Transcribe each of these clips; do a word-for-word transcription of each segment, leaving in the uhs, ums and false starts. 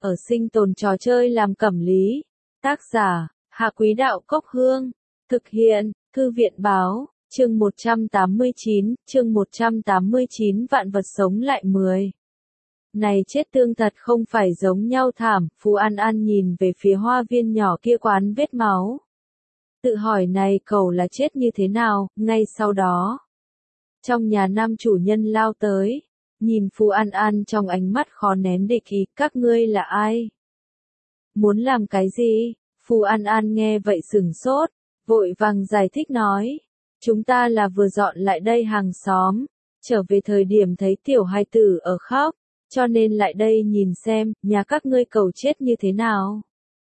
ở sinh tồn trò chơi làm cẩm lý. Tác giả, Hạ Quý Đạo Cốc Hương. Thực hiện, Thư viện Báo, chương một trăm tám mươi chín, chương một trăm tám mươi chín vạn vật sống lại mười. Này chết tương thật không phải giống nhau thảm, Phù An An nhìn về phía hoa viên nhỏ kia quán vết máu. Tự hỏi này cậu là chết như thế nào, ngay sau đó. Trong nhà nam chủ nhân lao tới, nhìn Phù An An trong ánh mắt khó nén địch ý, các ngươi là ai? Muốn làm cái gì? Phù An An nghe vậy sửng sốt, vội vàng giải thích nói. Chúng ta là vừa dọn lại đây hàng xóm, trở về thời điểm thấy tiểu hài tử ở khóc, cho nên lại đây nhìn xem, nhà các ngươi cầu chết như thế nào.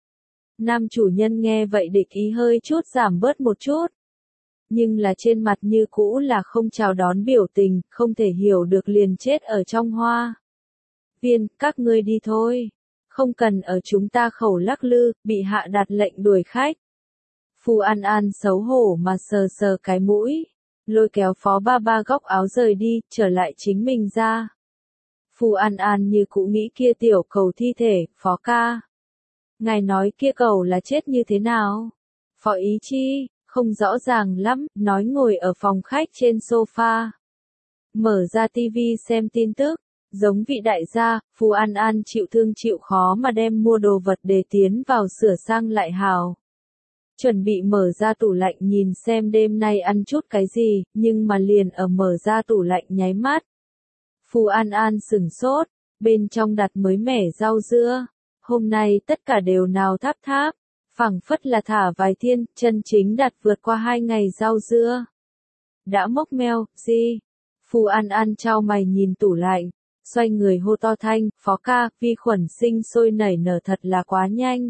Nam chủ nhân nghe vậy địch ý hơi chút giảm bớt một chút. Nhưng là trên mặt như cũ là không chào đón biểu tình, không thể hiểu được liền chết ở trong hoa viên, các ngươi đi thôi. Không cần ở chúng ta khẩu lắc lư, bị hạ đặt lệnh đuổi khách. Phù An An xấu hổ mà sờ sờ cái mũi, lôi kéo phó ba ba góc áo rời đi, trở lại chính mình ra. Phù An An như cũ nghĩ kia tiểu cầu thi thể, phó ca. Ngài nói kia cầu là chết như thế nào? Phó Ý Chi, không rõ ràng lắm, nói ngồi ở phòng khách trên sofa. Mở ra tivi xem tin tức, giống vị đại gia, Phù An An chịu thương chịu khó mà đem mua đồ vật để tiến vào sửa sang lại hào. Chuẩn bị mở ra tủ lạnh nhìn xem đêm nay ăn chút cái gì, nhưng mà liền ở mở ra tủ lạnh nháy mắt. Phù An An sửng sốt, bên trong đặt mới mẻ rau dưa. Hôm nay tất cả đều nào tháp tháp, phẳng phất là thả vài thiên, chân chính đặt vượt qua hai ngày rau dưa. Đã mốc meo, gì? Phù An An trao mày nhìn tủ lạnh, xoay người hô to thanh, phó ca, vi khuẩn sinh sôi nảy nở thật là quá nhanh.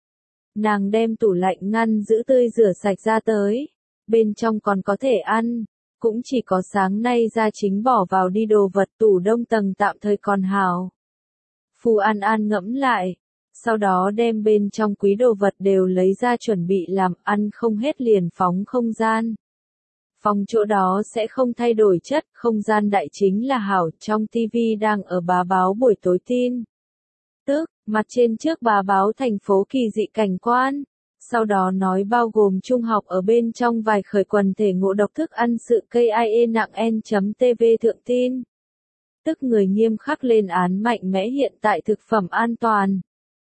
Nàng đem tủ lạnh ngăn giữ tươi rửa sạch ra tới, bên trong còn có thể ăn, cũng chỉ có sáng nay ra chính bỏ vào đi đồ vật tủ đông tầng tạm thời còn hào. Phù An An ngẫm lại, sau đó đem bên trong quý đồ vật đều lấy ra chuẩn bị làm ăn không hết liền phóng không gian. Phòng chỗ đó sẽ không thay đổi chất, không gian đại chính là hảo, trong tivi đang ở bá báo buổi tối tin. Tức, mặt trên trước bá báo thành phố kỳ dị cảnh quan, sau đó nói bao gồm trung học ở bên trong vài khởi quần thể ngộ độc thức ăn sự K I E nặng N.tv thượng tin. Tức người nghiêm khắc lên án mạnh mẽ hiện tại thực phẩm an toàn.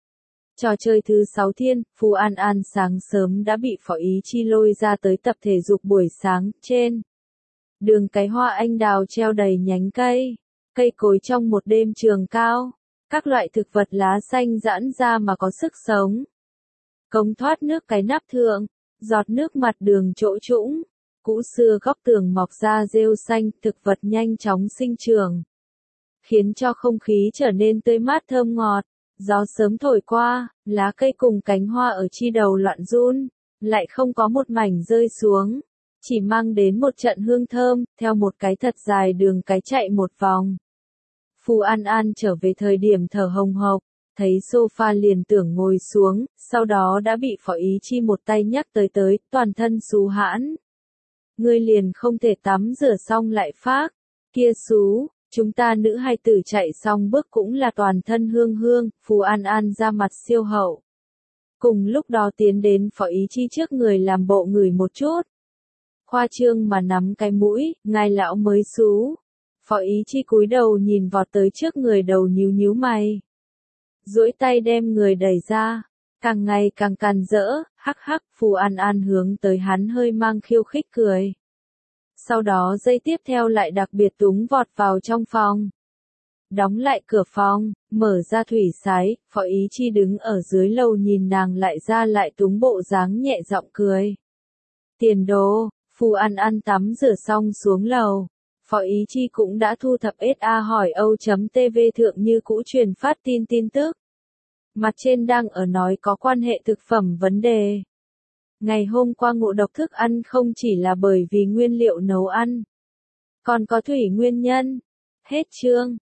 Trò chơi thứ sáu thiên, Phù An An sáng sớm đã bị Phó Ý Chi lôi ra tới tập thể dục buổi sáng, trên đường cái hoa anh đào treo đầy nhánh cây, cây cối trong một đêm trường cao, các loại thực vật lá xanh giãn ra mà có sức sống. Cống thoát nước cái nắp thượng, giọt nước mặt đường chỗ trũng, cũ xưa góc tường mọc ra rêu xanh, thực vật nhanh chóng sinh trưởng, khiến cho không khí trở nên tươi mát thơm ngọt. Gió sớm thổi qua, lá cây cùng cánh hoa ở chi đầu loạn run, lại không có một mảnh rơi xuống, chỉ mang đến một trận hương thơm, theo một cái thật dài đường cái chạy một vòng. Phù An An trở về thời điểm thở hồng hộc, thấy sofa liền tưởng ngồi xuống, sau đó đã bị Phó Ý Chi một tay nhắc tới tới, toàn thân xú hãn. Ngươi liền không thể tắm rửa xong lại phác, kia xú. Chúng ta nữ hài tử chạy xong bước cũng là toàn thân hương hương, Phù An An ra mặt siêu hậu. Cùng lúc đó tiến đến Phó Ý Chi trước người làm bộ ngửi một chút. Khoa trương mà nắm cái mũi, ngài lão mới xú. Phó Ý Chi cúi đầu nhìn vọt tới trước người đầu nhíu nhíu mày. Duỗi tay đem người đẩy ra, càng ngày càng càn rỡ, hắc hắc, Phù An An hướng tới hắn hơi mang khiêu khích cười. Sau đó giây tiếp theo lại đặc biệt túng vọt vào trong phòng. Đóng lại cửa phòng, mở ra thủy sái, Phó Ý Chi đứng ở dưới lầu nhìn nàng lại ra lại túng bộ dáng nhẹ giọng cười. Tiền đồ, Phù An An tắm rửa xong xuống lầu. Phó Ý Chi cũng đã thu thập ét a hỏi âu.tv thượng như cũ truyền phát tin tin tức. Mặt trên đang ở nói có quan hệ thực phẩm vấn đề. Ngày hôm qua ngộ độc thức ăn không chỉ là bởi vì nguyên liệu nấu ăn, còn có thủy nguyên nhân. Hết chương.